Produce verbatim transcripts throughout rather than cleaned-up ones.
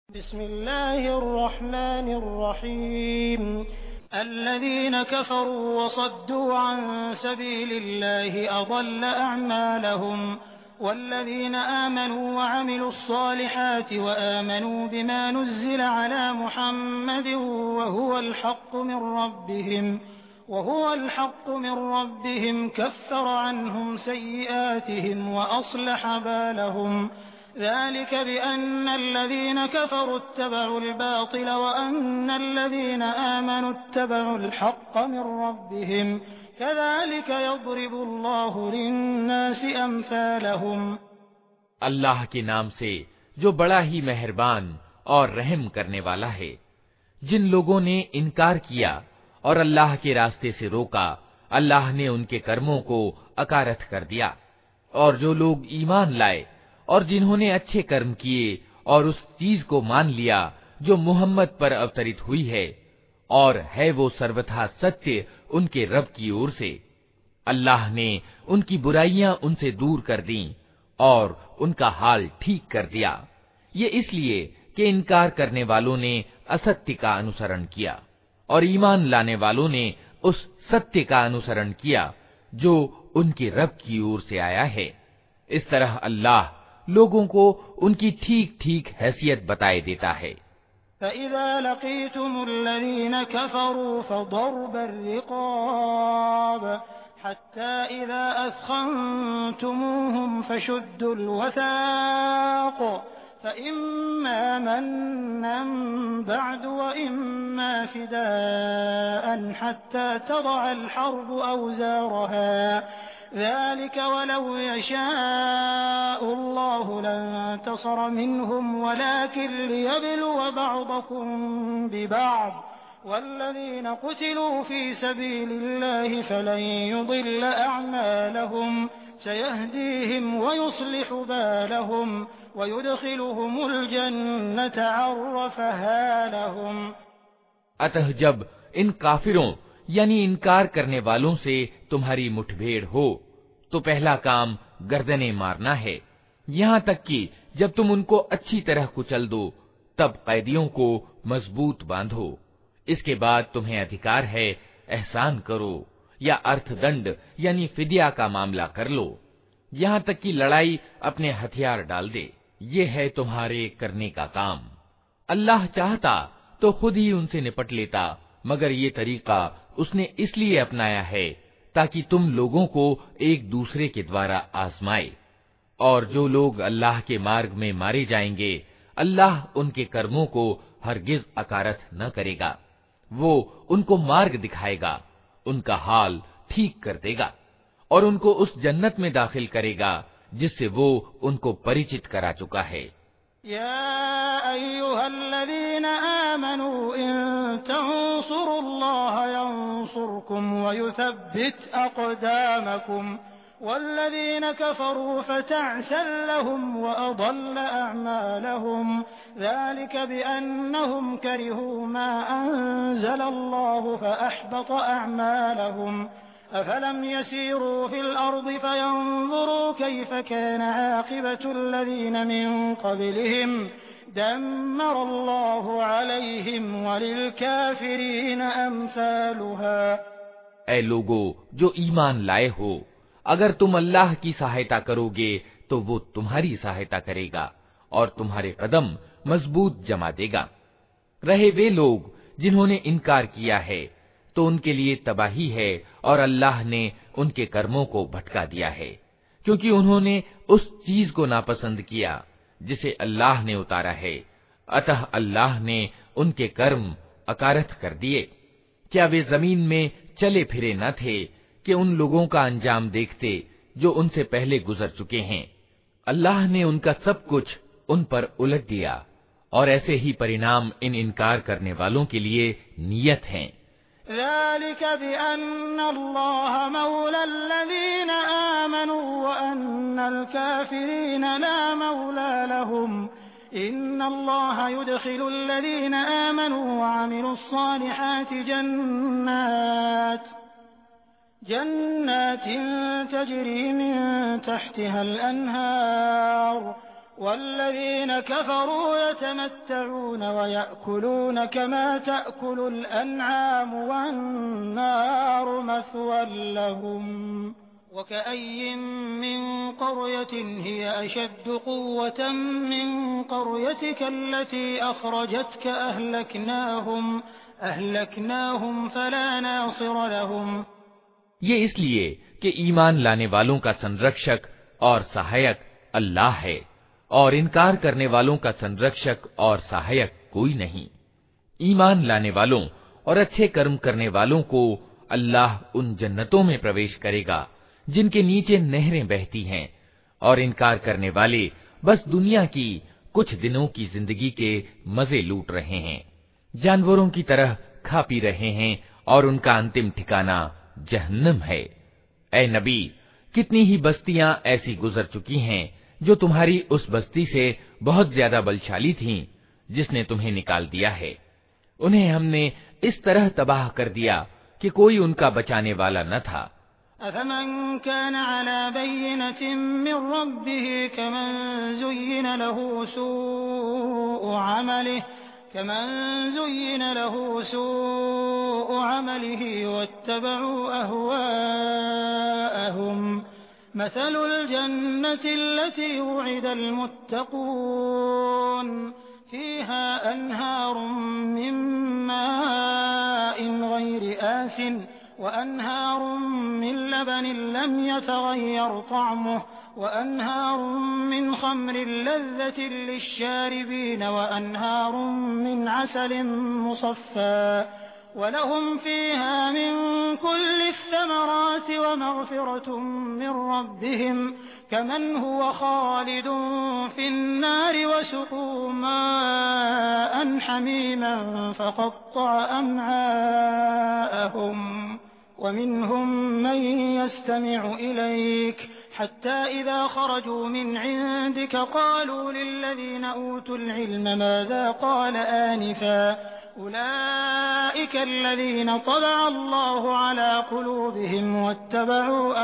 बिस्मिल्लाहिर्रहमानिर्रहीम अल्लज़ीन कफ़रू वसद्दू अन सबीलिल्लाहि अज़ल्ल अअमालहुम वल्लज़ीन आमनू वअमिलुस्सालिहाति वआमनू बिमा नुज़्ज़िल अला मुहम्मदिन वहुवल हक़्क़ु मिन रब्बिहिम वहुवल हक़्क़ु मिन रब्बिहिम कफ़्फ़र अन्हुम सय्यिआतिहिम वअस्लह बालहुम ذلك بأن الذين كفروا اتبعوا الباطل وأن الذين آمنوا اتبعوا الحق من ربهم كذلك يضرب الله للناس أمثالهم। अल्लाह के नाम से जो बड़ा ही मेहरबान और रहम करने वाला है। जिन लोगों ने इनकार किया और अल्लाह के रास्ते से रोका, अल्लाह ने उनके कर्मों को अकारथ कर दिया। और जो लोग ईमान लाए और जिन्होंने अच्छे कर्म किए और उस चीज को मान लिया जो मुहम्मद पर अवतरित हुई है, और है वो सर्वथा सत्य उनके रब की ओर से, अल्लाह ने उनकी बुराइयां उनसे दूर कर दी और उनका हाल ठीक कर दिया। ये इसलिए कि इनकार करने वालों ने असत्य का अनुसरण किया और ईमान लाने वालों ने उस सत्य का अनुसरण किया जो उनके रब की ओर से आया है। इस तरह अल्लाह लोगों को उनकी ठीक ठीक हैसियत बताए देता है। فإذا لقيتم الذين كفروا فضرب الرقاب حتى إذا أثخنتموهم فشدوا الوثاق فإما منا بعد وإما فداء حتى تضع الحرب أوزارها ذلك ولو يشاء الله لانتصر منهم ولكن ليبلو بعضكم ببعض والذين قتلوا في سبيل الله فلن يضل أعمالهم سيهديهم ويصلح بالهم ويدخلهم الجنة عرفها لهم। अतः जब इन काफिरों यानी इनकार करने वालों से तुम्हारी मुठभेड़ हो तो पहला काम गर्दनें मारना है, यहाँ तक कि जब तुम उनको अच्छी तरह कुचल दो तब कैदियों को मजबूत बांधो। इसके बाद तुम्हें अधिकार है एहसान करो या अर्थदंड यानी फिदिया का मामला कर लो, यहाँ तक कि लड़ाई अपने हथियार डाल दे। ये है तुम्हारे करने का काम। अल्लाह चाहता तो खुद ही उनसे निपट लेता, मगर ये तरीका उसने इसलिए अपनाया है ताकि तुम लोगों को एक दूसरे के द्वारा आजमाए। और जो लोग अल्लाह के मार्ग में मारे जाएंगे, अल्लाह उनके कर्मों को हरगिज अकारथ न करेगा। वो उनको मार्ग दिखाएगा, उनका हाल ठीक कर देगा और उनको उस जन्नत में दाखिल करेगा जिससे वो उनको परिचित करा चुका है। या अय्युहल्लज़ीना आमनू इन तंसुरुल्लाह यंसुरकुम वयुथब्बित अक़दामकुम वल्लज़ीना कफ़रू फ़तअसन लहुम वअضल अअमालहुम ज़ालिक बिअन्नहुम करिहू मा अंज़लल्लाहु फ़अहबत अअमालहुम अफलम यसीरू फिल अर्दि फयंज़ुरू कैफ़ कान आक़िबतुल्लज़ीन मिन क़ब्लिहिम दम्मरल्लाहु अलैहिम वलिलकाफ़िरीन अम्सालुहा। ऐ लोगो जो ईमान लाए हो, अगर तुम अल्लाह की सहायता करोगे तो वो तुम्हारी सहायता करेगा और तुम्हारे कदम मजबूत जमा देगा। रहे वे लोग जिन्होंने इनकार किया है तो उनके लिए तबाही है और अल्लाह ने उनके कर्मों को भटका दिया है, क्योंकि उन्होंने उस चीज को नापसंद किया जिसे अल्लाह ने उतारा है। अतः अल्लाह ने उनके कर्म अकारथ कर दिए। क्या वे जमीन में चले फिरे न थे कि उन लोगों का अंजाम देखते जो उनसे पहले गुजर चुके हैं। अल्लाह ने उनका सब कुछ उन पर उलट दिया और ऐसे ही परिणाम इन इनकार करने वालों के लिए नियत हैं। ذلك بأن الله مولى الذين آمنوا وأن الكافرين لا مولى لهم إن الله يدخل الذين آمنوا وعملوا الصالحات جنات جنات تجري من تحتها الأنهار والذين كفروا يتمتعون ويأكلون كما تأكل الأنعام والنار مثوى لهم وكأي من قرية هي أشد قوة من قريتك التي أخرجتك أهلكناهم أهلكناهم فلا ناصر لهم। ये इसलिए कि ईमान लाने वालों का संरक्षक और सहायक अल्लाह है और इनकार करने वालों का संरक्षक और सहायक कोई नहीं। ईमान लाने वालों और अच्छे कर्म करने वालों को अल्लाह उन जन्नतों में प्रवेश करेगा जिनके नीचे नहरें बहती हैं, और इनकार करने वाले बस दुनिया की कुछ दिनों की जिंदगी के मजे लूट रहे हैं, जानवरों की तरह खा पी रहे हैं और उनका अंतिम ठिकाना जहन्नम है। ऐ नबी, कितनी ही बस्तियां ऐसी गुजर चुकी हैं जो तुम्हारी उस बस्ती से बहुत ज्यादा बलशाली थीं जिसने तुम्हें निकाल दिया है। उन्हें हमने इस तरह तबाह कर दिया कि कोई उनका बचाने वाला न था। अफ़मन कान अला बय्यिनतिन मिन रब्बिही कमन ज़ुय्यिन लहू सूअ अमलिही कमन ज़ुय्यिन लहू सूअ अमलिही वत्तबअू अहवाअहुम मसलुल जन्नति अल्लती वु'िदल मुत्तक़ून फ़ीहा अनहारुम मिन माइन गैरि आसिन وأنهار من لبن لم يتغير طعمه وأنهار من خمر لذة للشاربين وأنهار من عسل مصفى ولهم فيها من كل الثمرات ومغفرة من ربهم كمن هو خالد في النار وسقوا ماء حميما فقطع أمعاءهم ومنهم من يستمع إليك حتى إذا خرجوا من عندك قالوا للذين أوتوا العلم ماذا قال آنفا أولئك الذين طبع الله على قلوبهم واتبعوا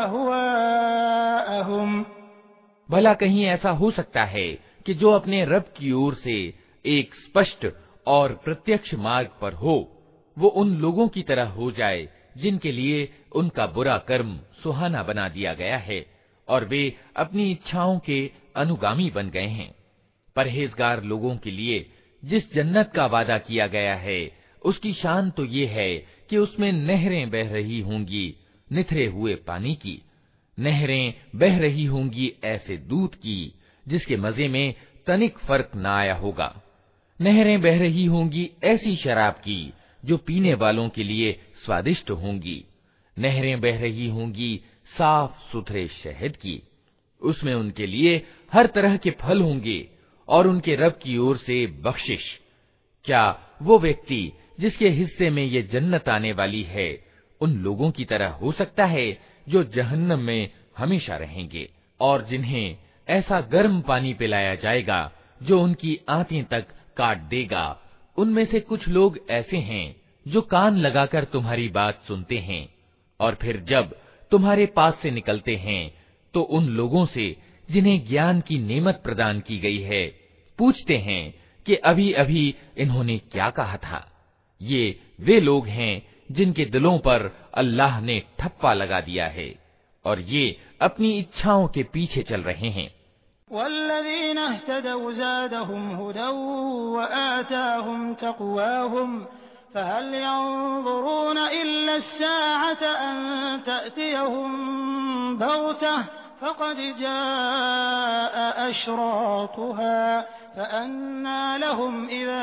أهواءهم। भला कहीं ऐसा हो सकता है कि जो अपने रब की ओर से एक स्पष्ट और प्रत्यक्ष मार्ग पर हो, वो उन लोगों की तरह हो जाए जिनके लिए उनका बुरा कर्म सुहाना बना दिया गया है और वे अपनी इच्छाओं के अनुगामी बन गए हैं। परहेजगार लोगों के लिए जिस जन्नत का वादा किया गया है उसकी शान तो ये है कि उसमें नहरें बह रही होंगी निथरे हुए पानी की, नहरें बह रही होंगी ऐसे दूध की जिसके मजे में तनिक फर्क न आया होगा, नहरें बह रही होंगी ऐसी शराब की जो पीने वालों के लिए स्वादिष्ट होंगी, नहरें बह रही होंगी साफ सुथरे शहद की, उसमें उनके लिए हर तरह के फल होंगे और उनके रब की ओर से बख्शिश। क्या वो व्यक्ति जिसके हिस्से में ये जन्नत आने वाली है उन लोगों की तरह हो सकता है जो जहन्नम में हमेशा रहेंगे और जिन्हें ऐसा गर्म पानी पिलाया जाएगा जो उनकी आंतें तक काट देगा। उनमें से कुछ लोग ऐसे हैं जो कान लगाकर तुम्हारी बात सुनते हैं और फिर जब तुम्हारे पास से निकलते हैं तो उन लोगों से जिन्हें ज्ञान की नेमत प्रदान की गई है पूछते हैं कि अभी अभी इन्होंने क्या कहा था। ये वे लोग हैं जिनके दिलों पर अल्लाह ने ठप्पा लगा दिया है और ये अपनी इच्छाओं के पीछे चल रहे हैं। वल्लज़ीना इह्तदौ ज़ादहुम हुदन व आताहुम तक़वाहुम फहल यंज़ुरून इल्ला अस्साअत अन तअतियहुम बग़तह फक़द जाअ अशरातुहा फअन्ना लहुम इज़ा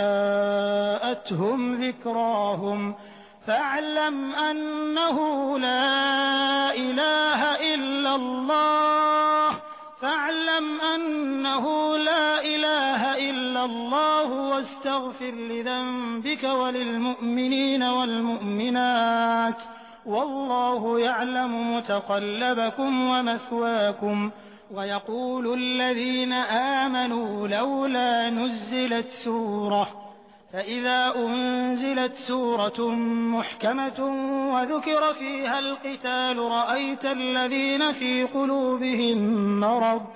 जाअतहुम ज़िक्राहुम फ़अलम अन्नहु ला इलाहा इल्लल्लाह फ़अलम अन्नहु ला इलाहा इल्लल्लाह वस्तग़फ़िर लिज़ंबिक वलिलमुअ्मिनीन वल्मुअ्मिनात वल्लाहु यअलमु मुतक़ल्लबकुम वमथवाकुम वयक़ूलु الذين آمنوا لولا نزلت سورة فإذا أنزلت سورة محكمة وذكر فيها القتال رأيت الذين في قلوبهم مرض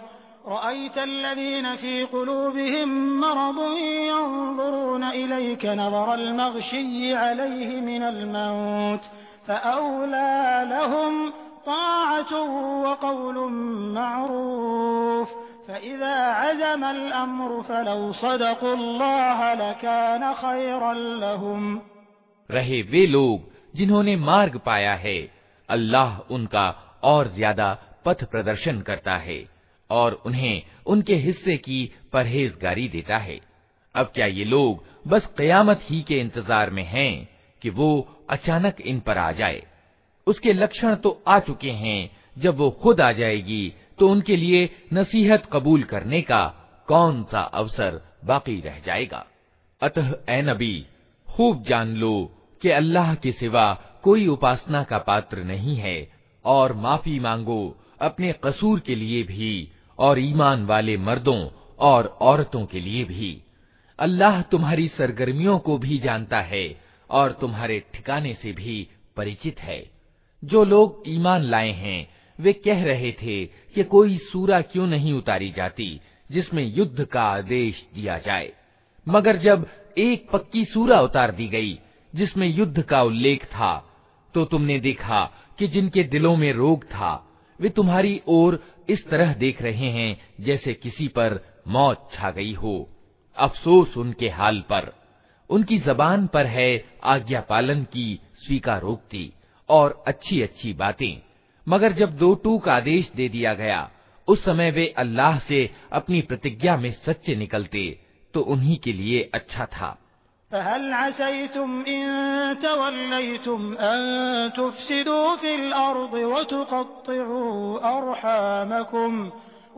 رأيت الذين في قلوبهم مرض ينظرون إليك نظر المغشي عليه من الموت فأولى لهم طاعة وقول معروف فإذا عزم الأمر فلو صدقوا الله لكان خيرا لهم। रहे वे लोग जिन्होंने मार्ग पाया है, अल्लाह उनका और ज्यादा पथ प्रदर्शन करता है और उन्हें उनके हिस्से की परहेजगारी देता है। अब क्या ये लोग बस क़यामत ही के इंतजार में हैं कि वो अचानक इन पर आ जाए? उसके लक्षण तो आ चुके हैं। जब वो खुद आ जाएगी तो उनके लिए नसीहत कबूल करने का कौन सा अवसर बाकी रह जाएगा। अतः ए नबी, खूब जान लो कि अल्लाह के सिवा कोई उपासना का पात्र नहीं है और माफी मांगो अपने कसूर के लिए भी और ईमान वाले मर्दों और औरतों के लिए भी। अल्लाह तुम्हारी सरगर्मियों को भी जानता है और तुम्हारे ठिकाने से भी परिचित है। जो लोग ईमान लाए हैं वे कह रहे थे कि कोई सूरा क्यों नहीं उतारी जाती जिसमें युद्ध का आदेश दिया जाए, मगर जब एक पक्की सूरा उतार दी गई जिसमें युद्ध का उल्लेख था तो तुमने देखा कि जिनके दिलों में रोग था वे तुम्हारी ओर इस तरह देख रहे हैं जैसे किसी पर मौत छा गई हो। अफसोस उनके हाल पर। उनकी जबान पर है आज्ञा पालन की स्वीकारोक्ति और अच्छी अच्छी बातें, मगर जब दो टूक आदेश दे दिया गया उस समय वे अल्लाह से अपनी प्रतिज्ञा में सच्चे निकलते तो उन्हीं के लिए अच्छा था। فهل عسيتم إن توليتم أن تفسدوا في الأرض وتقطعوا أرحامكم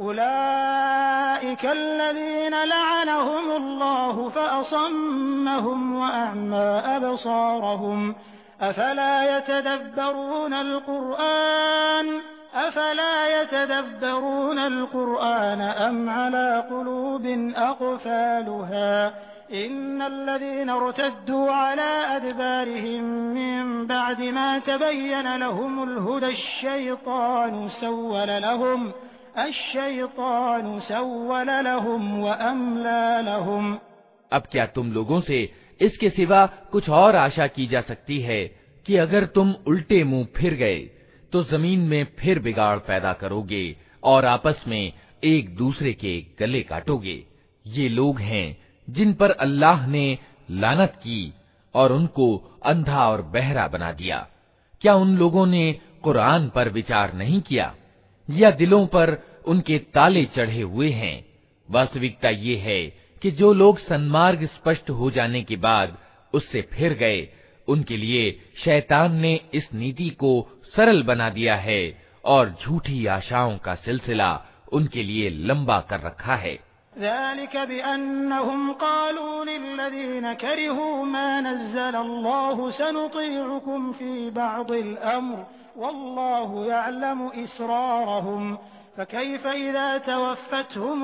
أولئك الذين لعنهم الله فأصمهم وأعمى أبصارهم أفلا يتدبرون القرآن أفلا يتدبرون القرآن أم على قلوب أقفالها إن الذين ارتدوا على أدبارهم من بعد ما تبين لهم الهدى الشيطان سول لهم الشيطان سول لهم وأملى لهم। अब क्या तुम लोगों से इसके सिवा कुछ और आशा की जा सकती है कि अगर तुम उल्टे मुंह फिर गए तो जमीन में फिर बिगाड़ पैदा करोगे और आपस में एक दूसरे के गले काटोगे? ये लोग हैं जिन पर अल्लाह ने लानत की और उनको अंधा और बहरा बना दिया। क्या उन लोगों ने कुरान पर विचार नहीं किया या दिलों पर उनके ताले चढ़े हुए हैं? वास्तविकता ये है कि जो लोग सन्मार्ग स्पष्ट हो जाने के बाद उससे फिर गए उनके लिए शैतान ने इस नीति को सरल बना दिया है और झूठी आशाओं का सिलसिला उनके लिए लंबा कर रखा है। ذلك بأنهم قالوا للذين كرهوا ما نزل الله سنطيعكم في بعض الأمر والله يعلم إسرارهم فكيف إذا توفتهم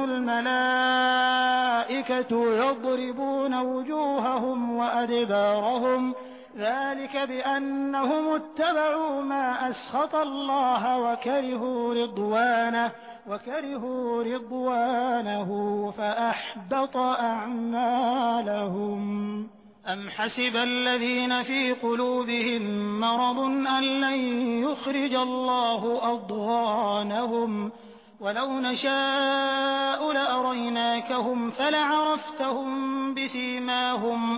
الملائكة يضربون وجوههم وأدبارهم ذلك بأنهم اتبعوا ما أسخط الله وكرهوا رضوانه وكرهوا رضوانه فأحبط أعمالهم أم حسب الذين في قلوبهم مرض أن لن يخرج الله أضغانهم ولو نشاء لأريناكهم فلعرفتهم بسيماهم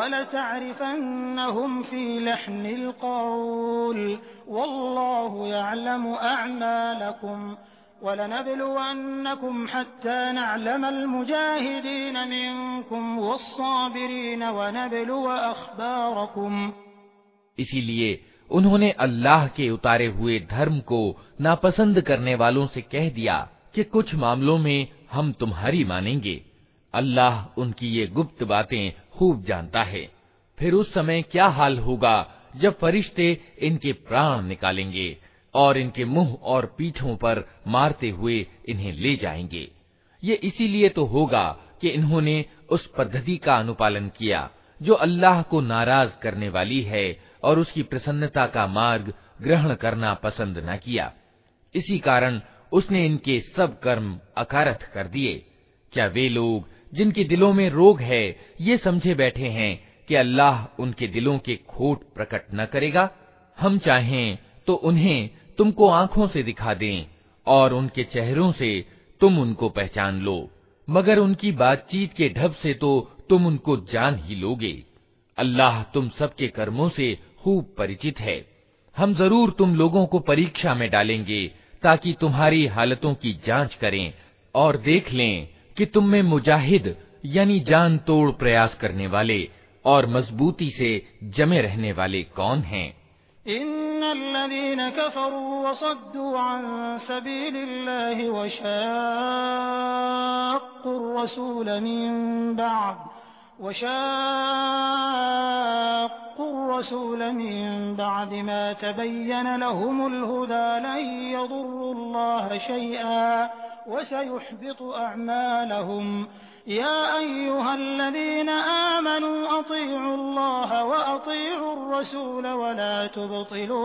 ولتعرفنهم في لحن القول والله يعلم أعمالكم ولنبلونكم حتى نعلم المجاهدين منكم والصابرين ونبلو अखबारकुम। इसीलिए उन्होंने अल्लाह के उतारे हुए धर्म को नापसंद करने वालों से कह दिया कि कुछ मामलों में हम तुम्हारी मानेंगे। अल्लाह उनकी ये गुप्त बातें खूब जानता है। फिर उस समय क्या हाल होगा जब फरिश्ते इनके प्राण निकालेंगे और इनके मुंह और पीठों पर मारते हुए इन्हें ले जाएंगे। ये इसीलिए तो होगा कि इन्होंने उस पद्धति का अनुपालन किया जो अल्लाह को नाराज करने वाली है और उसकी प्रसन्नता का मार्ग ग्रहण करना पसंद न किया। इसी कारण उसने इनके सब कर्म अकारथ कर दिए। क्या वे लोग जिनके दिलों में रोग है ये समझे बैठे हैं कि अल्लाह उनके दिलों के खोट प्रकट न करेगा? हम चाहें तो उन्हें तुमको आंखों से दिखा दें और उनके चेहरों से तुम उनको पहचान लो, मगर उनकी बातचीत के ढब से तो तुम उनको जान ही लोगे। अल्लाह तुम सबके कर्मों से खूब परिचित है। हम जरूर तुम लोगों को परीक्षा में डालेंगे ताकि तुम्हारी हालतों की जांच करें और देख लें कि तुम में मुजाहिद यानी जान तोड़ प्रयास करने वाले और मजबूती से जमे रहने वाले कौन हैं। इन्नल्लज़ीना कफ़रू वसद्दू अन सबीलिल्लाहि वशाक़्क़ुर रसूल मिन बअद वशाक़्क़ुर रसूल मिन बअद मा तबय्यन लहुमुल हुदा लन यदुर्रुल्लाह शैअन वसयुहबितु अअमालहुम या अय्युहल्लज़ीना आमनू अतीउल्लाह व अतीउर रसूल वला तुबतिलू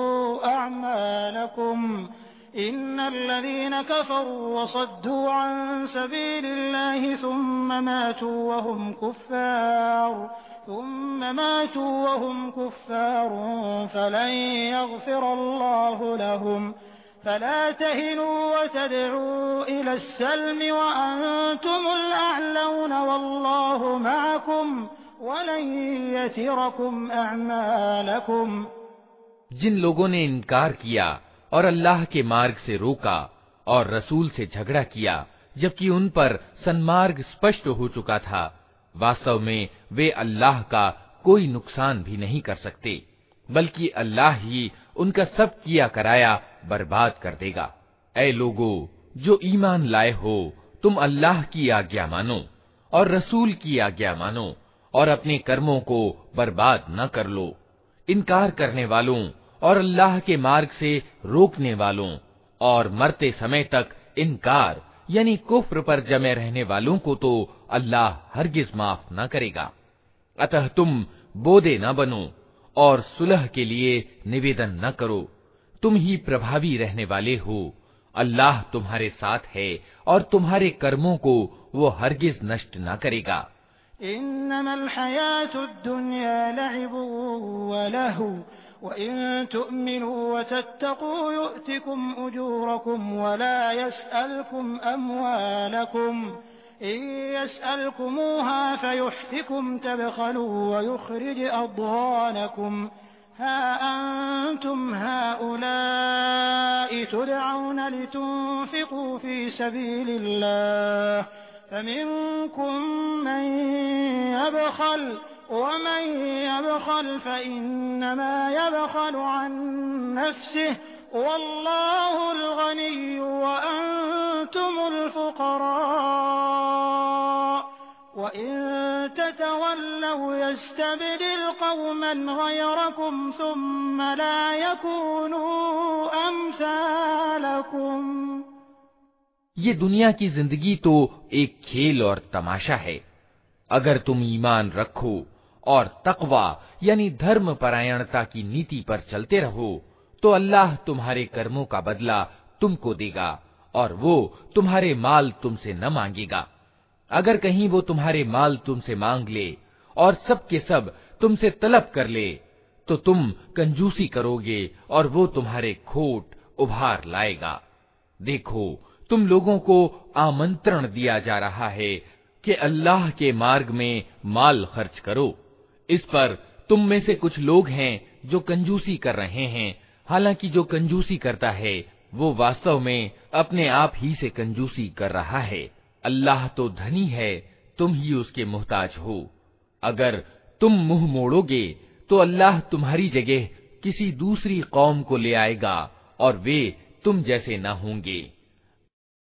अअमालकुम इन्नल्लज़ीना कफ़रू वसद्दू अन सबीलिल्लाहि सुम्म मातू वहुम कुफ़्फ़ार सुम्म मातू वहुम कुफ़्फ़ार फलन यग़फ़िरल्लाहु लहुम फला तहिनू वतदऊ इलस्सल्म वअंतुमुल अअलौन वल्लाहु मअकुम वलन यतिरकुम अअमालकुम। जिन लोगों ने इनकार किया और अल्लाह के मार्ग से रोका और रसूल से झगड़ा किया जबकि उन पर सन्मार्ग स्पष्ट हो चुका था, वास्तव में वे अल्लाह का कोई नुकसान भी नहीं कर सकते, बल्कि अल्लाह ही उनका सब किया कराया बर्बाद कर देगा। ऐ लोगो जो ईमान लाए हो, तुम अल्लाह की आज्ञा मानो और रसूल की आज्ञा मानो और अपने कर्मों को बर्बाद न कर लो। इनकार करने वालों और अल्लाह के मार्ग से रोकने वालों और मरते समय तक इनकार यानी कुफ्र पर जमे रहने वालों को तो अल्लाह हरगिज माफ न करेगा। अतः तुम बोदे न बनो और सुलह के लिए निवेदन न करो, तुम ही प्रभावी रहने वाले हो। अल्लाह तुम्हारे साथ है और तुम्हारे कर्मों को वो हरगिज नष्ट न करेगा। इन्नमल हयातुद दुन्या लइबु व लहु व इन तु'मिनु व तत्तक़ू यु'तिकुम उजूरकुम व ला यसअलकुम अमवालकुम इन यसअलकुमूहा फयुहफिकुम तबखलू व युखरिज अद्ग़ानकुम हा अंतुम हाउलाइ तुदअऊन लितुन्फ़िक़ू फ़ी सबीलिल्लाह फमिनकुम मन यबख़ल वमन यबख़ल फ़इन्नमा यबख़लु अन नफ़्सिहि वल्लाहुल ग़निय्यु व अंतुमुल फ़ुक़रा व इन ततवल्लव यस्तबदिल क़ौमन ग़यरकुम थुम्म ला यकूनू अम्सालकुम। ये दुनिया की जिंदगी तो एक खेल और तमाशा है। अगर तुम ईमान रखो और तक़वा यानी धर्म परायणता की नीति पर चलते रहो तो अल्लाह तुम्हारे कर्मों का बदला तुमको देगा और वो तुम्हारे माल तुमसे न मांगेगा। अगर कहीं वो तुम्हारे माल तुमसे मांग ले और सब के सब तुमसे तलब कर ले तो तुम कंजूसी करोगे और वो तुम्हारे खोट उभार लाएगा। देखो, तुम लोगों को आमंत्रण दिया जा रहा है कि अल्लाह के मार्ग में माल खर्च करो। इस पर तुम में से कुछ लोग हैं जो कंजूसी कर रहे हैं, हालांकि जो कंजूसी करता है वो वास्तव में अपने आप ही से कंजूसी कर रहा है। अल्लाह तो धनी है, तुम ही उसके मोहताज हो। अगर तुम मुंह मोड़ोगे तो अल्लाह तुम्हारी जगह किसी दूसरी कौम को ले आएगा और वे तुम जैसे न होंगे।